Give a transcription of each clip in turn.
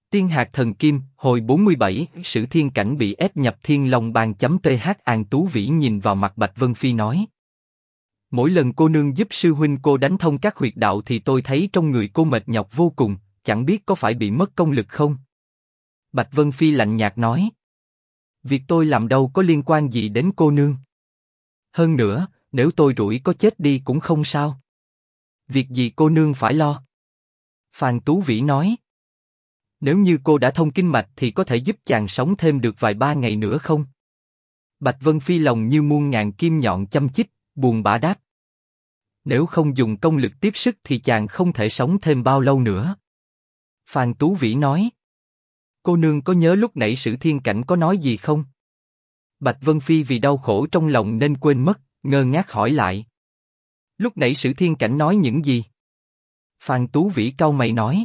Tiên hạt thần kim, hồi 47, Sử Thiên Cảnh bị ép nhập Thiên Long Bang.th. An Tú Vĩ nhìn vào mặt Bạch Vân Phi nói. Mỗi lần cô nương giúp sư huynh cô đánh thông các huyệt đạo thì tôi thấy trong người cô mệt nhọc vô cùng, chẳng biết có phải bị mất công lực không? Bạch Vân Phi lạnh nhạt nói. Việc tôi làm đâu có liên quan gì đến cô nương. Hơn nữa, nếu tôi rủi có chết đi cũng không sao. Việc gì cô nương phải lo? Phan Tú Vĩ nói. Nếu như cô đã thông kinh mạch thì có thể giúp chàng sống thêm được vài ba ngày nữa không? Bạch Vân Phi lòng như muôn ngàn kim nhọn châm chích, buồn bã đáp. Nếu không dùng công lực tiếp sức thì chàng không thể sống thêm bao lâu nữa. Phan Tú Vĩ nói. Cô nương có nhớ lúc nãy Sử Thiên Cảnh có nói gì không? Bạch Vân Phi vì đau khổ trong lòng nên quên mất, ngơ ngác hỏi lại. Lúc nãy Sử Thiên Cảnh nói những gì? Phan Tú Vĩ cau mày nói.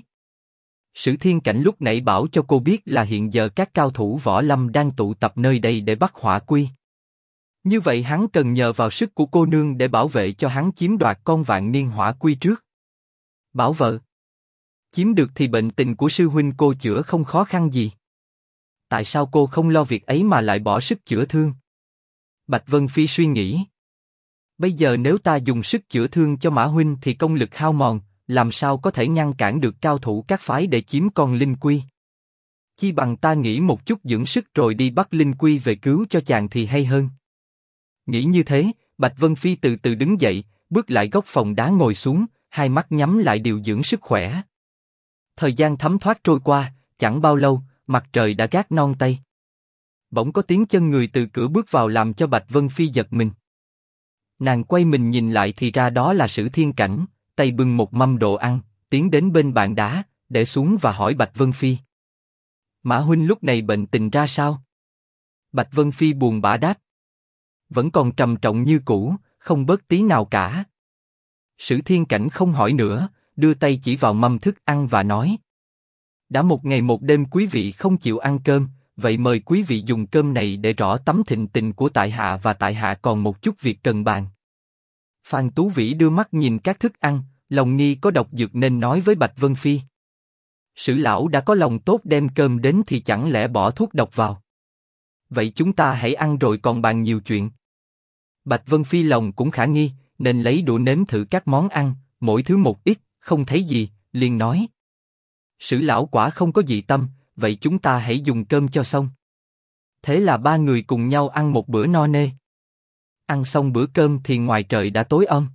Sử Thiên Cảnh lúc nãy bảo cho cô biết là hiện giờ các cao thủ võ lâm đang tụ tập nơi đây để bắt hỏa quy. Như vậy hắn cần nhờ vào sức của cô nương để bảo vệ cho hắn chiếm đoạt con vạn niên hỏa quy trước. Bảo vợ. Chiếm được thì bệnh tình của sư huynh cô chữa không khó khăn gì. Tại sao cô không lo việc ấy mà lại bỏ sức chữa thương? Bạch Vân Phi suy nghĩ. Bây giờ nếu ta dùng sức chữa thương cho Mã huynh thì công lực hao mòn, làm sao có thể ngăn cản được cao thủ các phái để chiếm con linh quy? Chi bằng ta nghỉ một chút dưỡng sức rồi đi bắt linh quy về cứu cho chàng thì hay hơn. Nghĩ như thế, Bạch Vân Phi từ từ đứng dậy, bước lại góc phòng đá ngồi xuống, hai mắt nhắm lại điều dưỡng sức khỏe. Thời gian thấm thoát trôi qua, chẳng bao lâu, mặt trời đã gác non tây. Bỗng có tiếng chân người từ cửa bước vào làm cho Bạch Vân Phi giật mình. Nàng quay mình nhìn lại thì ra đó là Sử Thiên Cảnh, tay bưng một mâm đồ ăn, tiến đến bên bàn đá, để xuống và hỏi Bạch Vân Phi. Mã huynh lúc này bệnh tình ra sao? Bạch Vân Phi buồn bã đáp. Vẫn còn trầm trọng như cũ, không bớt tí nào cả. Sử Thiên Cảnh không hỏi nữa, đưa tay chỉ vào mâm thức ăn và nói. Đã một ngày một đêm quý vị không chịu ăn cơm, vậy mời quý vị dùng cơm này để rõ tấm thịnh tình của tại hạ và tại hạ còn một chút việc cần bàn. Phan Tú Vĩ đưa mắt nhìn các thức ăn, lòng nghi có độc dược nên nói với Bạch Vân Phi. Sử lão đã có lòng tốt đem cơm đến thì chẳng lẽ bỏ thuốc độc vào. Vậy chúng ta hãy ăn rồi còn bàn nhiều chuyện. Bạch Vân Phi lòng cũng khả nghi, nên lấy đũa nếm thử các món ăn, mỗi thứ một ít, không thấy gì, liền nói. Sử lão quả không có dị tâm, vậy chúng ta hãy dùng cơm cho xong. Thế là ba người cùng nhau ăn một bữa no nê. Ăn xong bữa cơm thì ngoài trời đã tối om.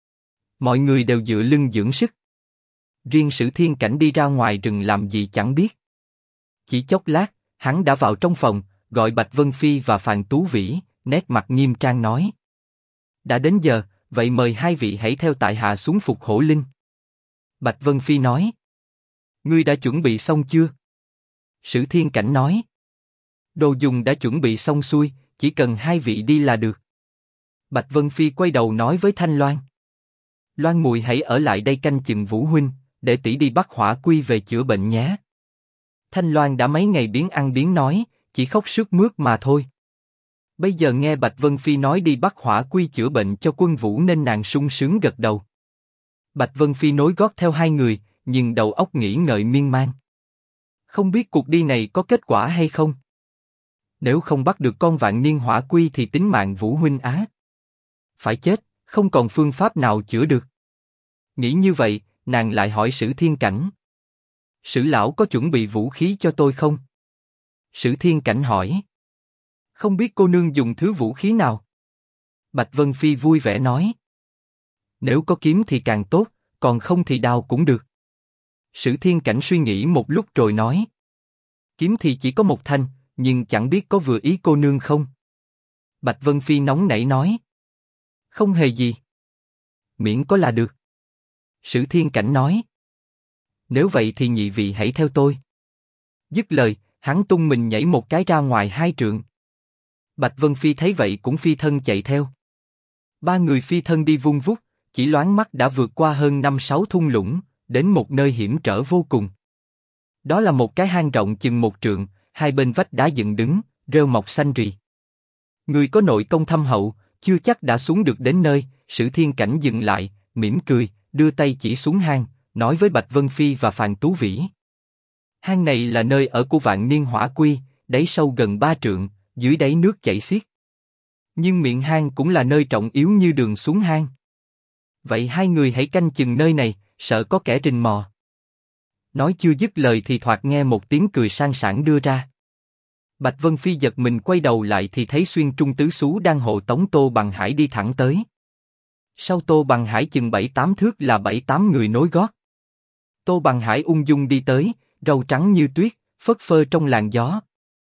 Mọi người đều dựa lưng dưỡng sức. Riêng Sử Thiên Cảnh đi ra ngoài rừng làm gì chẳng biết. Chỉ chốc lát, hắn đã vào trong phòng, gọi Bạch Vân Phi và Phan Tú Vĩ, nét mặt nghiêm trang nói. Đã đến giờ, vậy mời hai vị hãy theo tại hạ xuống phục hổ linh. Bạch Vân Phi nói. Ngươi đã chuẩn bị xong chưa? Sử Thiên Cảnh nói. Đồ dùng đã chuẩn bị xong xuôi, chỉ cần hai vị đi là được. Bạch Vân Phi quay đầu nói với Thanh Loan. Loan muội hãy ở lại đây canh chừng Vũ huynh, để tỷ đi bắt hỏa quy về chữa bệnh nhé. Thanh Loan đã mấy ngày biến ăn biến nói, chỉ khóc sướt mướt mà thôi. Bây giờ nghe Bạch Vân Phi nói đi bắt hỏa quy chữa bệnh cho quân Vũ nên nàng sung sướng gật đầu. Bạch Vân Phi nối gót theo hai người, nhưng đầu óc nghĩ ngợi miên man. Không biết cuộc đi này có kết quả hay không? Nếu không bắt được con vạn niên hỏa quy thì tính mạng Vũ huynh á. Phải chết, không còn phương pháp nào chữa được. Nghĩ như vậy, nàng lại hỏi Sử Thiên Cảnh. Sử lão có chuẩn bị vũ khí cho tôi không? Sử Thiên Cảnh hỏi. Không biết cô nương dùng thứ vũ khí nào? Bạch Vân Phi vui vẻ nói. Nếu có kiếm thì càng tốt, còn không thì đao cũng được. Sử Thiên Cảnh suy nghĩ một lúc rồi nói. Kiếm thì chỉ có một thanh, nhưng chẳng biết có vừa ý cô nương không? Bạch Vân Phi nóng nảy nói. Không hề gì. Miễn có là được. Sử Thiên Cảnh nói. Nếu vậy thì nhị vị hãy theo tôi. Dứt lời, hắn tung mình nhảy một cái ra ngoài 2 trượng. Bạch Vân Phi thấy vậy cũng phi thân chạy theo. Ba người phi thân đi vun vút, chỉ loáng mắt đã vượt qua hơn 5-6 thung lũng, đến một nơi hiểm trở vô cùng. Đó là một cái hang rộng chừng 1 trượng, hai bên vách đá dựng đứng, rêu mọc xanh rì. Người có nội công thâm hậu, chưa chắc đã xuống được đến nơi. Sử Thiên Cảnh dừng lại, mỉm cười, đưa tay chỉ xuống hang, nói với Bạch Vân Phi và Phan Tú Vĩ. Hang này là nơi ở của vạn niên hỏa quy, đáy sâu gần 3 trượng, dưới đáy nước chảy xiết. Nhưng miệng hang cũng là nơi trọng yếu như đường xuống hang. Vậy hai người hãy canh chừng nơi này, sợ có kẻ rình mò. Nói chưa dứt lời thì thoạt nghe một tiếng cười sang sảng đưa ra. Bạch Vân Phi giật mình quay đầu lại thì thấy Xuyên Trung tứ xú đang hộ tống Tô Bằng Hải đi thẳng tới. Sau Tô Bằng Hải chừng 7-8 thước là 7-8 người nối gót. Tô Bằng Hải ung dung đi tới, râu trắng như tuyết, phất phơ trong làn gió.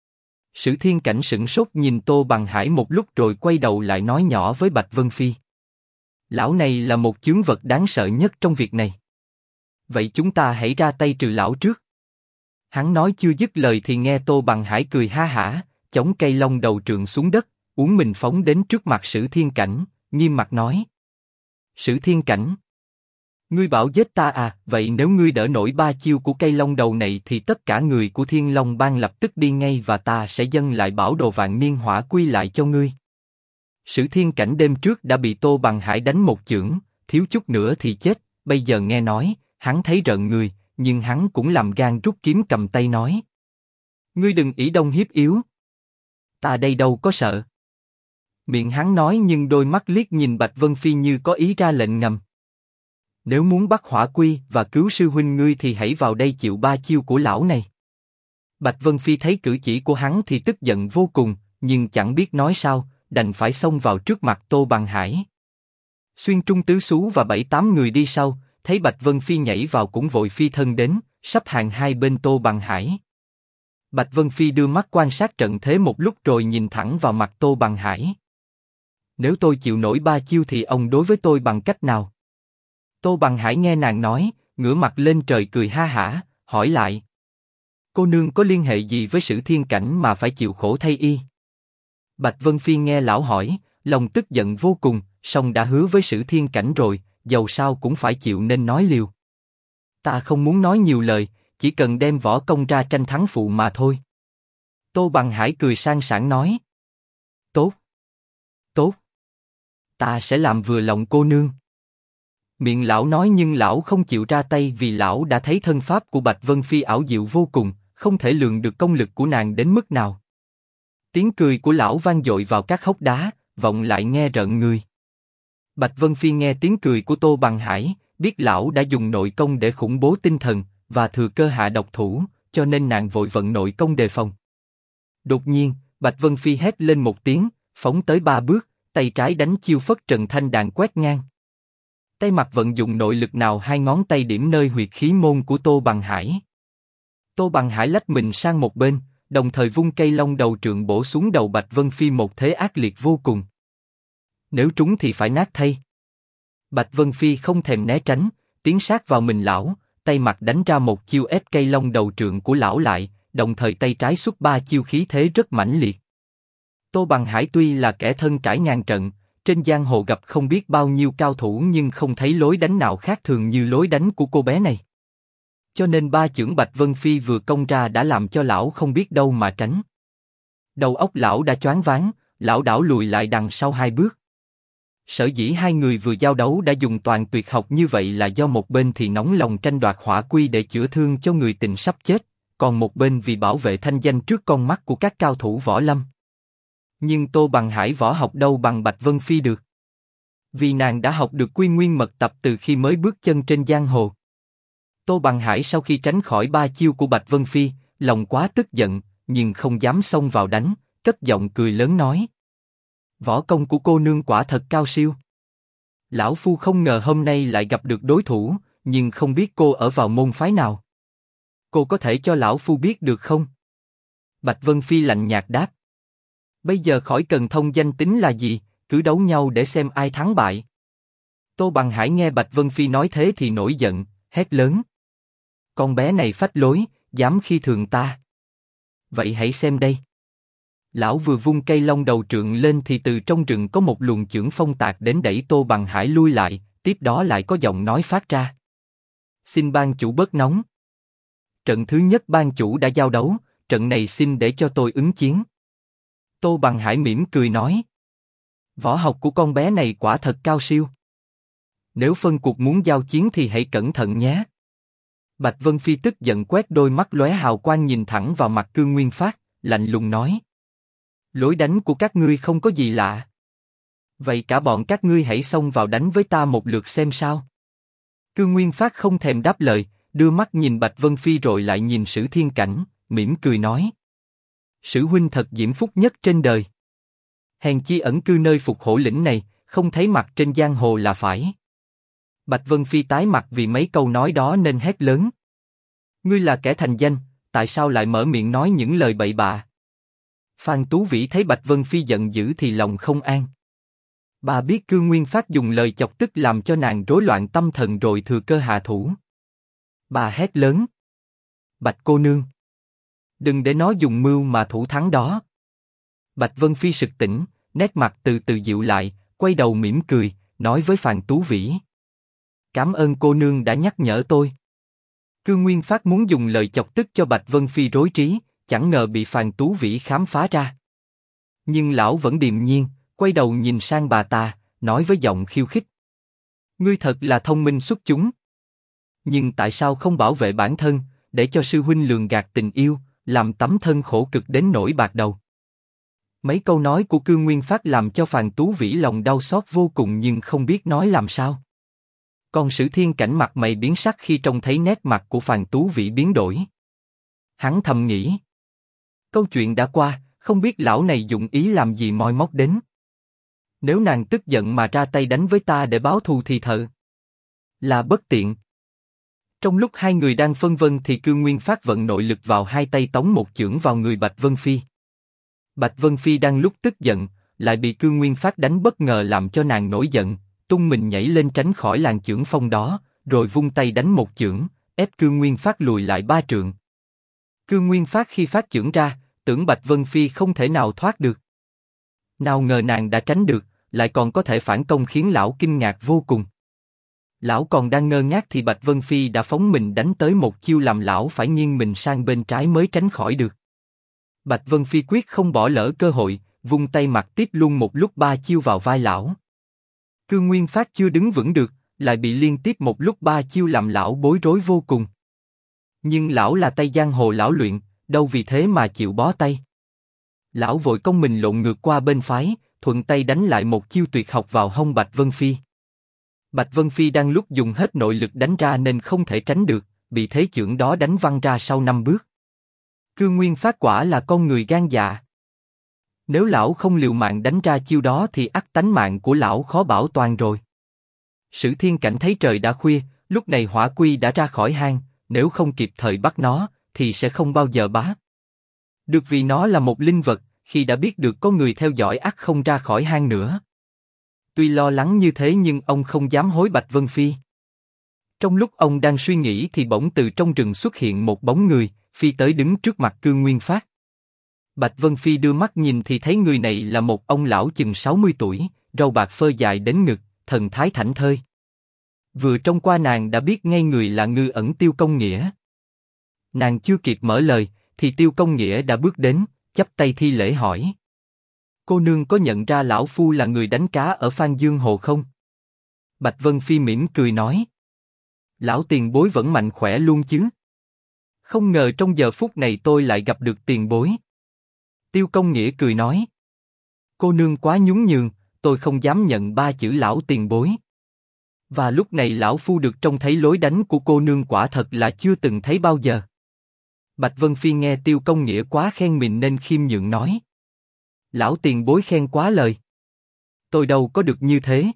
Sử Thiên Cảnh sửng sốt nhìn Tô Bằng Hải một lúc rồi quay đầu lại nói nhỏ với Bạch Vân Phi. Lão này là một chướng vật đáng sợ nhất trong việc này. Vậy chúng ta hãy ra tay trừ lão trước. Hắn nói chưa dứt lời thì nghe Tô Bằng Hải cười ha hả, chống cây long đầu trượng xuống đất, uốn mình phóng đến trước mặt Sử Thiên Cảnh, nghiêm mặt nói. Sử Thiên Cảnh, ngươi bảo giết ta à? Vậy nếu ngươi đỡ nổi 3 chiêu của cây long đầu này thì tất cả người của Thiên Long Bang lập tức đi ngay và ta sẽ dâng lại bảo đồ vạn niên hỏa quy lại cho ngươi. Sử Thiên Cảnh đêm trước đã bị Tô Bằng Hải đánh một chưởng, thiếu chút nữa thì chết, bây giờ nghe nói, hắn thấy rợn người, nhưng hắn cũng làm gan rút kiếm cầm tay nói. Ngươi đừng ỷ đông hiếp yếu. Ta đây đâu có sợ. Miệng hắn nói nhưng đôi mắt liếc nhìn Bạch Vân Phi như có ý ra lệnh ngầm. Nếu muốn bắt hỏa quy và cứu sư huynh ngươi thì hãy vào đây chịu 3 chiêu của lão này. Bạch Vân Phi thấy cử chỉ của hắn thì tức giận vô cùng, nhưng chẳng biết nói sao, đành phải xông vào trước mặt Tô Bằng Hải. Xuyên Trung tứ xú và 7-8 người đi sau, thấy Bạch Vân Phi nhảy vào cũng vội phi thân đến, sắp hàng hai bên Tô Bằng Hải. Bạch Vân Phi đưa mắt quan sát trận thế một lúc rồi nhìn thẳng vào mặt Tô Bằng Hải. Nếu tôi chịu nổi 3 chiêu thì ông đối với tôi bằng cách nào? Tô Bằng Hải nghe nàng nói, ngửa mặt lên trời cười ha hả, hỏi lại. Cô nương có liên hệ gì với Sử Thiên Cảnh mà phải chịu khổ thay y? Bạch Vân Phi nghe lão hỏi, lòng tức giận vô cùng, song đã hứa với Sử Thiên Cảnh rồi, dầu sao cũng phải chịu nên nói liều. Ta không muốn nói nhiều lời, chỉ cần đem võ công ra tranh thắng phụ mà thôi. Tô Bằng Hải cười sang sảng nói. Tốt. Tốt. Ta sẽ làm vừa lòng cô nương. Miệng lão nói nhưng lão không chịu ra tay vì lão đã thấy thân pháp của Bạch Vân Phi ảo diệu vô cùng, không thể lường được công lực của nàng đến mức nào. Tiếng cười của lão vang dội vào các hốc đá, vọng lại nghe rợn người. Bạch Vân Phi nghe tiếng cười của Tô Bằng Hải, biết lão đã dùng nội công để khủng bố tinh thần và thừa cơ hạ độc thủ, cho nên nàng vội vận nội công đề phòng. Đột nhiên, Bạch Vân Phi hét lên một tiếng, phóng tới 3 bước, tay trái đánh chiêu Phất Trần Thanh Đàn quét ngang. Tay mặt vận dụng nội lực nào 2 ngón tay điểm nơi huyệt khí môn của Tô Bằng Hải. Tô Bằng Hải lách mình sang một bên, đồng thời vung cây long đầu trượng bổ xuống đầu Bạch Vân Phi một thế ác liệt vô cùng. Nếu trúng thì phải nát thay. Bạch Vân Phi không thèm né tránh, tiến sát vào mình lão, tay mặt đánh ra một chiêu ép cây long đầu trượng của lão lại, đồng thời tay trái xuất 3 chiêu khí thế rất mãnh liệt. Tô Bằng Hải tuy là kẻ thân trải ngàn trận, trên giang hồ gặp không biết bao nhiêu cao thủ nhưng không thấy lối đánh nào khác thường như lối đánh của cô bé này. Cho nên 3 chưởng Bạch Vân Phi vừa công ra đã làm cho lão không biết đâu mà tránh. Đầu óc lão đã choáng váng, lão đảo lùi lại đằng sau 2 bước. Sở dĩ hai người vừa giao đấu đã dùng toàn tuyệt học như vậy là do một bên thì nóng lòng tranh đoạt hỏa quy để chữa thương cho người tình sắp chết, còn một bên vì bảo vệ thanh danh trước con mắt của các cao thủ võ lâm. Nhưng Tô Bằng Hải võ học đâu bằng Bạch Vân Phi được. Vì nàng đã học được Quy Nguyên Mật Tập từ khi mới bước chân trên giang hồ. Tô Bằng Hải sau khi tránh khỏi 3 chiêu của Bạch Vân Phi, lòng quá tức giận, nhưng không dám xông vào đánh, cất giọng cười lớn nói. Võ công của cô nương quả thật cao siêu. Lão phu không ngờ hôm nay lại gặp được đối thủ, nhưng không biết cô ở vào môn phái nào. Cô có thể cho lão phu biết được không? Bạch Vân Phi lạnh nhạt đáp. Bây giờ khỏi cần thông danh tính là gì, cứ đấu nhau để xem ai thắng bại. Tô Bằng Hải nghe Bạch Vân Phi nói thế thì nổi giận, hét lớn. Con bé này phách lối, dám khi thường ta. Vậy hãy xem đây. Lão vừa vung cây long đầu trượng lên thì từ trong rừng có một luồng chưởng phong tạc đến đẩy Tô Bằng Hải lui lại, tiếp đó lại có giọng nói phát ra. Xin ban chủ bớt nóng. Trận thứ nhất ban chủ đã giao đấu, trận này xin để cho tôi ứng chiến. Tô Bằng Hải mỉm cười nói. Võ học của con bé này quả thật cao siêu. Nếu phân cuộc muốn giao chiến thì hãy cẩn thận nhé. Bạch Vân Phi tức giận quét đôi mắt lóe hào quang nhìn thẳng vào mặt Cương Nguyên Phát, lạnh lùng nói. Lối đánh của các ngươi không có gì lạ. Vậy cả bọn các ngươi hãy xông vào đánh với ta một lượt xem sao. Cương Nguyên Phát không thèm đáp lời, đưa mắt nhìn Bạch Vân Phi rồi lại nhìn Sử Thiên Cảnh, mỉm cười nói. Sử huynh thật diễm phúc nhất trên đời. Hèn chi ẩn cư nơi Phục Hổ lĩnh này, không thấy mặt trên giang hồ là phải. Bạch Vân Phi tái mặt vì mấy câu nói đó nên hét lớn. Ngươi là kẻ thành danh, tại sao lại mở miệng nói những lời bậy bạ? Phan Tú Vĩ thấy Bạch Vân Phi giận dữ thì lòng không an. Bà biết Cương Nguyên Phát dùng lời chọc tức làm cho nàng rối loạn tâm thần rồi thừa cơ hạ thủ. Bà hét lớn. Bạch cô nương, đừng để nó dùng mưu mà thủ thắng đó. Bạch Vân Phi sực tỉnh, nét mặt từ từ dịu lại, quay đầu mỉm cười, nói với Phan Tú Vĩ. Cảm ơn cô nương đã nhắc nhở tôi. Cương Nguyên Phát muốn dùng lời chọc tức cho Bạch Vân Phi rối trí, chẳng ngờ bị Phan Tú Vĩ khám phá ra. Nhưng lão vẫn điềm nhiên, quay đầu nhìn sang bà ta, nói với giọng khiêu khích. Ngươi thật là thông minh xuất chúng. Nhưng tại sao không bảo vệ bản thân, để cho sư huynh lường gạt tình yêu, làm tấm thân khổ cực đến nỗi bạc đầu? Mấy câu nói của Cương Nguyên Phát làm cho Phan Tú Vĩ lòng đau xót vô cùng nhưng không biết nói làm sao. Còn Sử Thiên Cảnh mặt mày biến sắc khi trông thấy nét mặt của Phan Tú Vĩ biến đổi. Hắn thầm nghĩ. Câu chuyện đã qua, không biết lão này dụng ý làm gì moi móc đến. Nếu nàng tức giận mà ra tay đánh với ta để báo thù thì thật là bất tiện. Trong lúc hai người đang phân vân thì Cương Nguyên Phát vận nội lực vào hai tay tống một chưởng vào người Bạch Vân Phi. Bạch Vân Phi đang lúc tức giận, lại bị Cương Nguyên Phát đánh bất ngờ làm cho nàng nổi giận, tung mình nhảy lên tránh khỏi làn chưởng phong đó, rồi vung tay đánh một chưởng, ép Cương Nguyên Phát lùi lại 3 trượng. Cương Nguyên Phát khi phát chưởng ra, tưởng Bạch Vân Phi không thể nào thoát được. Nào ngờ nàng đã tránh được, lại còn có thể phản công khiến lão kinh ngạc vô cùng. Lão còn đang ngơ ngác thì Bạch Vân Phi đã phóng mình đánh tới một chiêu làm lão phải nghiêng mình sang bên trái mới tránh khỏi được. Bạch Vân Phi quyết không bỏ lỡ cơ hội, vung tay mặt tiếp luôn một lúc 3 chiêu vào vai lão. Cương Nguyên Phát chưa đứng vững được, lại bị liên tiếp một lúc 3 chiêu làm lão bối rối vô cùng. Nhưng lão là tay giang hồ lão luyện, đâu vì thế mà chịu bó tay. Lão vội công mình lộn ngược qua bên phái, thuận tay đánh lại một chiêu tuyệt học vào hông Bạch Vân Phi. Bạch Vân Phi đang lúc dùng hết nội lực đánh ra nên không thể tránh được, bị thế chưởng đó đánh văng ra sau 5 bước. Cương Nguyên Phát quả là con người gan dạ. Nếu lão không liều mạng đánh ra chiêu đó thì ắt tánh mạng của lão khó bảo toàn rồi. Sử Thiên Cảnh thấy trời đã khuya, lúc này hỏa quy đã ra khỏi hang, nếu không kịp thời bắt nó, thì sẽ không bao giờ bá. Được vì nó là một linh vật, khi đã biết được có người theo dõi ắt không ra khỏi hang nữa. Tuy lo lắng như thế nhưng ông không dám hối Bạch Vân Phi. Trong lúc ông đang suy nghĩ thì bỗng từ trong rừng xuất hiện một bóng người, phi tới đứng trước mặt Cương Nguyên Phát. Bạch Vân Phi đưa mắt nhìn thì thấy người này là một ông lão chừng 60 tuổi, râu bạc phơ dài đến ngực, thần thái thảnh thơi. Vừa trông qua nàng đã biết ngay người là Ngư Ẩn Tiêu Công Nghĩa. Nàng chưa kịp mở lời, thì Tiêu Công Nghĩa đã bước đến, chắp tay thi lễ hỏi. Cô nương có nhận ra lão phu là người đánh cá ở Phan Dương Hồ không? Bạch Vân Phi mỉm cười nói. Lão tiền bối vẫn mạnh khỏe luôn chứ? Không ngờ trong giờ phút này tôi lại gặp được tiền bối. Tiêu Công Nghĩa cười nói. Cô nương quá nhún nhường, tôi không dám nhận 3 chữ lão tiền bối. Và lúc này lão phu được trông thấy lối đánh của cô nương quả thật là chưa từng thấy bao giờ. Bạch Vân Phi nghe Tiêu Công Nghĩa quá khen mình nên khiêm nhượng nói. Lão tiền bối khen quá lời. Tôi đâu có được như thế.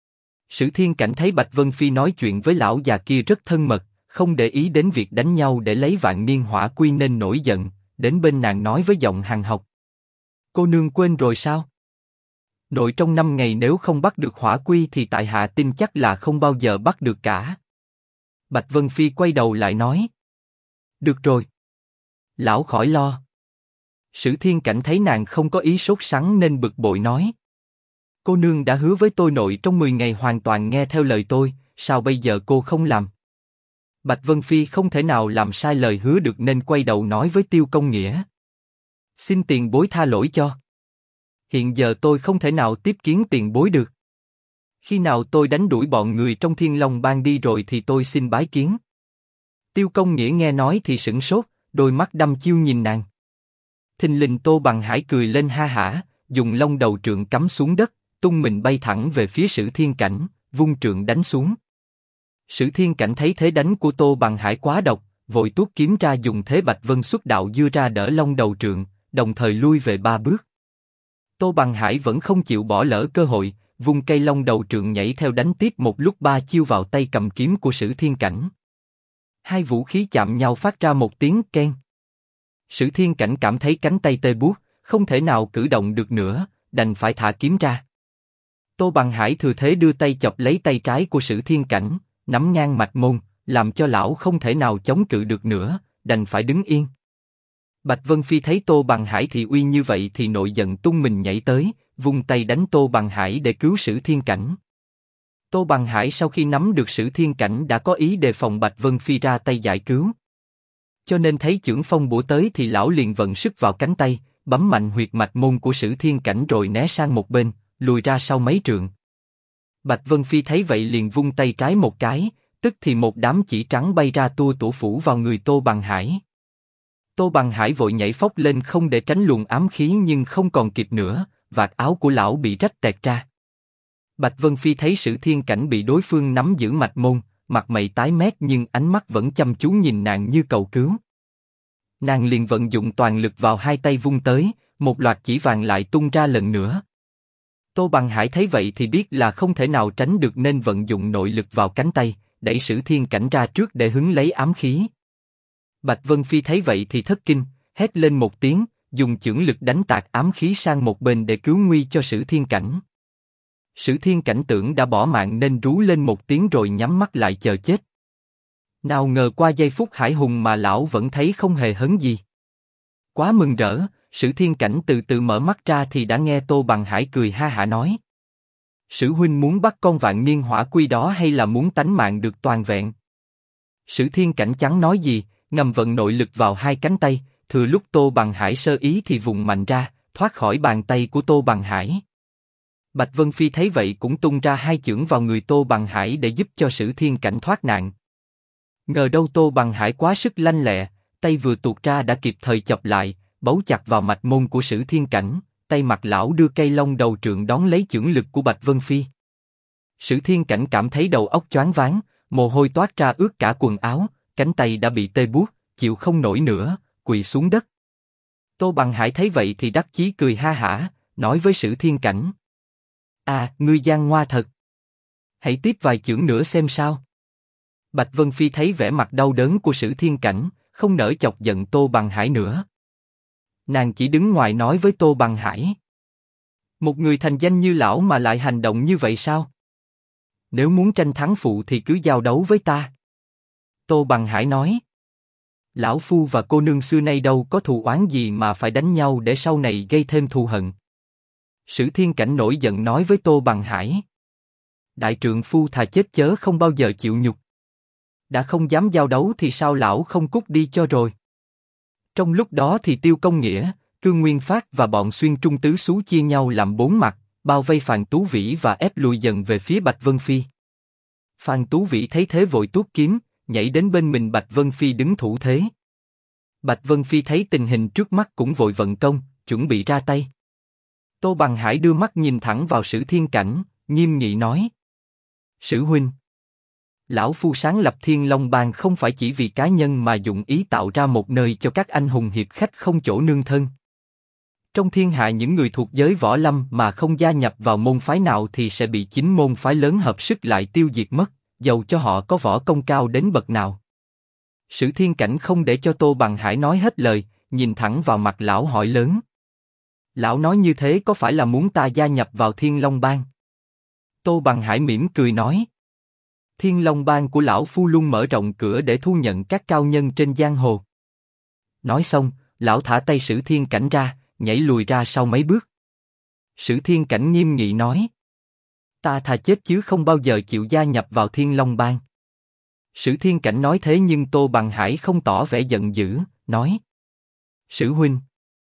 Sử Thiên Cảnh thấy Bạch Vân Phi nói chuyện với lão già kia rất thân mật, không để ý đến việc đánh nhau để lấy vạn niên hỏa quy nên nổi giận, đến bên nàng nói với giọng hàn học. Cô nương quên rồi sao? Nội trong 5 ngày nếu không bắt được hỏa quy thì tại hạ tin chắc là không bao giờ bắt được cả. Bạch Vân Phi quay đầu lại nói. Được rồi. Lão khỏi lo. Sử Thiên Cảnh thấy nàng không có ý sốt sắng nên bực bội nói. Cô nương đã hứa với tôi nội trong 10 ngày hoàn toàn nghe theo lời tôi, sao bây giờ cô không làm? Bạch Vân Phi không thể nào làm sai lời hứa được nên quay đầu nói với Tiêu Công Nghĩa. Xin tiền bối tha lỗi cho. Hiện giờ tôi không thể nào tiếp kiến tiền bối được. Khi nào tôi đánh đuổi bọn người trong Thiên Long Bang đi rồi thì tôi xin bái kiến. Tiêu Công Nghĩa nghe nói thì sửng sốt, đôi mắt đăm chiêu nhìn nàng. Thình lình Tô Bằng Hải cười lên ha hả, dùng long đầu trượng cắm xuống đất, tung mình bay thẳng về phía Sử Thiên Cảnh, vung trượng đánh xuống. Sử Thiên Cảnh thấy thế đánh của Tô Bằng Hải quá độc, vội tuốt kiếm ra dùng thế Bạch Vân xuất đạo dưa ra đỡ long đầu trượng, đồng thời lui về 3 bước. Tô Bằng Hải vẫn không chịu bỏ lỡ cơ hội, vung cây long đầu trượng nhảy theo đánh tiếp một lúc 3 chiêu vào tay cầm kiếm của Sử Thiên Cảnh. Hai vũ khí chạm nhau phát ra một tiếng keng. Sử Thiên Cảnh cảm thấy cánh tay tê buốt, không thể nào cử động được nữa, đành phải thả kiếm ra. Tô Bằng Hải thừa thế đưa tay chọc lấy tay trái của Sử Thiên Cảnh, nắm ngang mạch môn, làm cho lão không thể nào chống cự được nữa, đành phải đứng yên. Bạch Vân Phi thấy Tô Bằng Hải thị uy như vậy thì nội giận tung mình nhảy tới, vung tay đánh Tô Bằng Hải để cứu Sử Thiên Cảnh. Tô Bằng Hải sau khi nắm được Sử Thiên Cảnh đã có ý đề phòng Bạch Vân Phi ra tay giải cứu. Cho nên thấy chưởng phong bủa tới thì lão liền vận sức vào cánh tay, bấm mạnh huyệt mạch môn của Sử Thiên Cảnh rồi né sang một bên, lùi ra sau mấy trượng. Bạch Vân Phi thấy vậy liền vung tay trái một cái, tức thì một đám chỉ trắng bay ra tua tủa phủ vào người Tô Bằng Hải. Tô Bằng Hải vội nhảy phóc lên không để tránh luồng ám khí nhưng không còn kịp nữa, vạt áo của lão bị rách tẹt ra. Bạch Vân Phi thấy Sử Thiên Cảnh bị đối phương nắm giữ mạch môn, mặt mày tái mét nhưng ánh mắt vẫn chăm chú nhìn nàng như cầu cứu. Nàng liền vận dụng toàn lực vào hai tay vung tới, một loạt chỉ vàng lại tung ra lần nữa. Tô Bằng Hải thấy vậy thì biết là không thể nào tránh được nên vận dụng nội lực vào cánh tay, đẩy Sử Thiên Cảnh ra trước để hứng lấy ám khí. Bạch Vân Phi thấy vậy thì thất kinh, hét lên một tiếng, dùng chưởng lực đánh tạt ám khí sang một bên để cứu nguy cho Sử Thiên Cảnh. Sử Thiên Cảnh tưởng đã bỏ mạng nên rú lên một tiếng rồi nhắm mắt lại chờ chết. Nào ngờ qua giây phút hải hùng mà lão vẫn thấy không hề hấn gì. Quá mừng rỡ, Sử Thiên Cảnh từ từ mở mắt ra thì đã nghe Tô Bằng Hải cười ha hả nói: Sử huynh muốn bắt con vạn niên hỏa quy đó hay là muốn tánh mạng được toàn vẹn? Sử Thiên Cảnh chẳng nói gì, ngầm vận nội lực vào hai cánh tay, thừa lúc Tô Bằng Hải sơ ý thì vùng mạnh ra, thoát khỏi bàn tay của Tô Bằng Hải. Bạch Vân Phi thấy vậy cũng tung ra hai chưởng vào người Tô Bằng Hải để giúp cho Sử Thiên Cảnh thoát nạn. Ngờ đâu Tô Bằng Hải quá sức lanh lẹ, tay vừa tuột ra đã kịp thời chọc lại, bấu chặt vào mạch môn của Sử Thiên Cảnh, tay mặt lão đưa cây long đầu trượng đón lấy chưởng lực của Bạch Vân Phi. Sử Thiên Cảnh cảm thấy đầu óc choáng váng, mồ hôi toát ra ướt cả quần áo, cánh tay đã bị tê buốt, chịu không nổi nữa, quỳ xuống đất. Tô Bằng Hải thấy vậy thì đắc chí cười ha hả, nói với Sử Thiên Cảnh: À, ngươi gian ngoa thật. Hãy tiếp vài chưởng nữa xem sao. Bạch Vân Phi thấy vẻ mặt đau đớn của Sử Thiên Cảnh, không nỡ chọc giận Tô Bằng Hải nữa. Nàng chỉ đứng ngoài nói với Tô Bằng Hải: Một người thành danh như lão mà lại hành động như vậy sao? Nếu muốn tranh thắng phụ thì cứ giao đấu với ta. Tô Bằng Hải nói: Lão phu và cô nương xưa nay đâu có thù oán gì mà phải đánh nhau để sau này gây thêm thù hận. Sử Thiên Cảnh nổi giận nói với Tô Bằng Hải: Đại trượng phu thà chết chớ không bao giờ chịu nhục. Đã không dám giao đấu thì sao lão không cút đi cho rồi. Trong lúc đó thì Tiêu Công Nghĩa, Cương Nguyên Phát và bọn Xuyên Trung Tứ Xú chia nhau làm bốn mặt, bao vây Phàn Tú Vĩ và ép lùi dần về phía Bạch Vân Phi. Phàn Tú Vĩ thấy thế vội tuốt kiếm, nhảy đến bên mình Bạch Vân Phi đứng thủ thế. Bạch Vân Phi thấy tình hình trước mắt cũng vội vận công, chuẩn bị ra tay. Tô Bằng Hải đưa mắt nhìn thẳng vào Sử Thiên Cảnh, nghiêm nghị nói: Sử huynh, lão phu sáng lập Thiên Long Bang không phải chỉ vì cá nhân mà dụng ý tạo ra một nơi cho các anh hùng hiệp khách không chỗ nương thân. Trong thiên hạ những người thuộc giới võ lâm mà không gia nhập vào môn phái nào thì sẽ bị chính môn phái lớn hợp sức lại tiêu diệt mất, dầu cho họ có võ công cao đến bậc nào. Sử Thiên Cảnh không để cho Tô Bằng Hải nói hết lời, nhìn thẳng vào mặt lão hỏi lớn: Lão nói như thế có phải là muốn ta gia nhập vào Thiên Long Bang? Tô Bằng Hải mỉm cười nói: Thiên Long Bang của lão phu luôn mở rộng cửa để thu nhận các cao nhân trên giang hồ. Nói xong, lão thả tay Sử Thiên Cảnh ra, nhảy lùi ra sau mấy bước. Sử Thiên Cảnh nghiêm nghị nói: Ta thà chết chứ không bao giờ chịu gia nhập vào Thiên Long Bang. Sử Thiên Cảnh nói thế nhưng Tô Bằng Hải không tỏ vẻ giận dữ, nói: Sử huynh,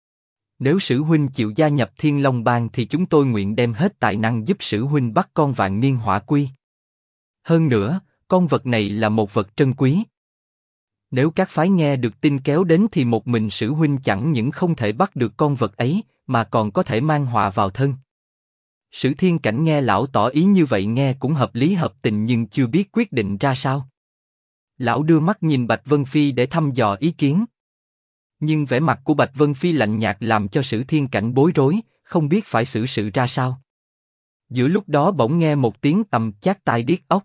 nếu Sử huynh chịu gia nhập Thiên Long Bang thì chúng tôi nguyện đem hết tài năng giúp Sử huynh bắt con vạn niên hỏa quy. Hơn nữa, con vật này là một vật trân quý. Nếu các phái nghe được tin kéo đến thì một mình Sử huynh chẳng những không thể bắt được con vật ấy, mà còn có thể mang họa vào thân. Sử Thiên Cảnh nghe lão tỏ ý như vậy nghe cũng hợp lý hợp tình nhưng chưa biết quyết định ra sao. Lão đưa mắt nhìn Bạch Vân Phi để thăm dò ý kiến. Nhưng vẻ mặt của Bạch Vân Phi lạnh nhạt làm cho Sử Thiên Cảnh bối rối, không biết phải xử sự ra sao. Giữa lúc đó bỗng nghe một tiếng ầm chát tai điếc óc.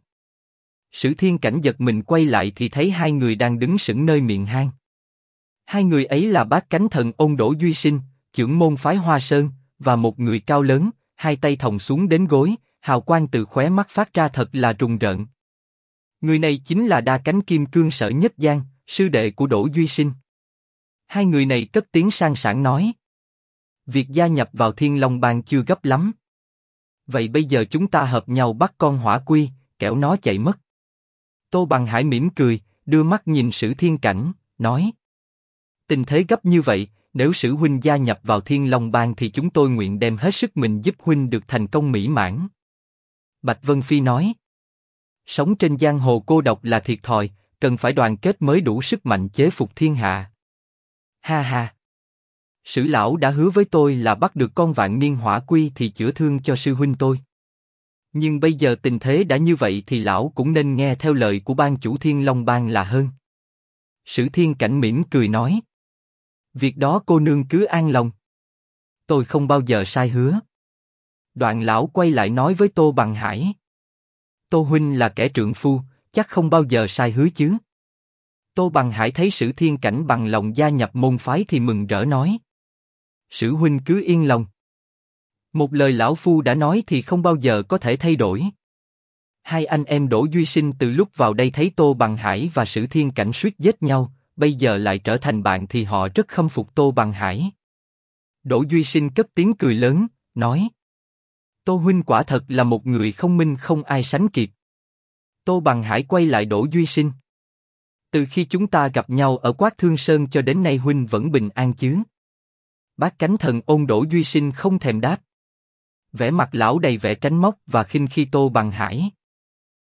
Sử Thiên Cảnh giật mình quay lại thì thấy hai người đang đứng sững nơi miệng hang. Hai người ấy là Bát Cánh Thần Ôn Đỗ Duy Sinh, trưởng môn phái Hoa Sơn, và một người cao lớn, hai tay thòng xuống đến gối, hào quang từ khóe mắt phát ra thật là rùng rợn. Người này chính là Đa Cánh Kim Cương Sở Nhất Giang, sư đệ của Đỗ Duy Sinh. Hai người này cất tiếng sang sảng nói: việc gia nhập vào Thiên Long Bang chưa gấp lắm. Vậy bây giờ chúng ta hợp nhau bắt con Hỏa Quy, kẻo nó chạy mất. Tô Bằng Hải mỉm cười, đưa mắt nhìn Sử Thiên Cảnh, nói: tình thế gấp như vậy, nếu Sử huynh gia nhập vào Thiên Long Bang thì chúng tôi nguyện đem hết sức mình giúp huynh được thành công mỹ mãn. Bạch Vân Phi nói: sống trên giang hồ cô độc là thiệt thòi, cần phải đoàn kết mới đủ sức mạnh chế phục thiên hạ. Ha ha! Sử lão đã hứa với tôi là bắt được con Vạn Niên Hỏa Quy thì chữa thương cho sư huynh tôi. Nhưng bây giờ tình thế đã như vậy thì lão cũng nên nghe theo lời của ban chủ Thiên Long Bang là hơn. Sử Thiên Cảnh mỉm cười nói: việc đó cô nương cứ an lòng. Tôi không bao giờ sai hứa. Đoạn lão quay lại nói với Tô Bằng Hải: Tô huynh là kẻ trượng phu, chắc không bao giờ sai hứa chứ? Tô Bằng Hải thấy Sử Thiên Cảnh bằng lòng gia nhập môn phái thì mừng rỡ nói: Sử huynh cứ yên lòng. Một lời lão phu đã nói thì không bao giờ có thể thay đổi. Hai anh em Đỗ Duy Sinh từ lúc vào đây thấy Tô Bằng Hải và Sử Thiên Cảnh suýt giết nhau, bây giờ lại trở thành bạn thì họ rất khâm phục Tô Bằng Hải. Đỗ Duy Sinh cất tiếng cười lớn, nói: Tô huynh quả thật là một người thông minh không ai sánh kịp. Tô Bằng Hải quay lại Đỗ Duy Sinh: từ khi chúng ta gặp nhau ở Quát Thương Sơn cho đến nay huynh vẫn bình an chứ? Bát Cánh Thần Ôn Đỗ Duy Sinh không thèm đáp. Vẻ mặt lão đầy vẻ tránh móc và khinh khi Tô Bằng Hải.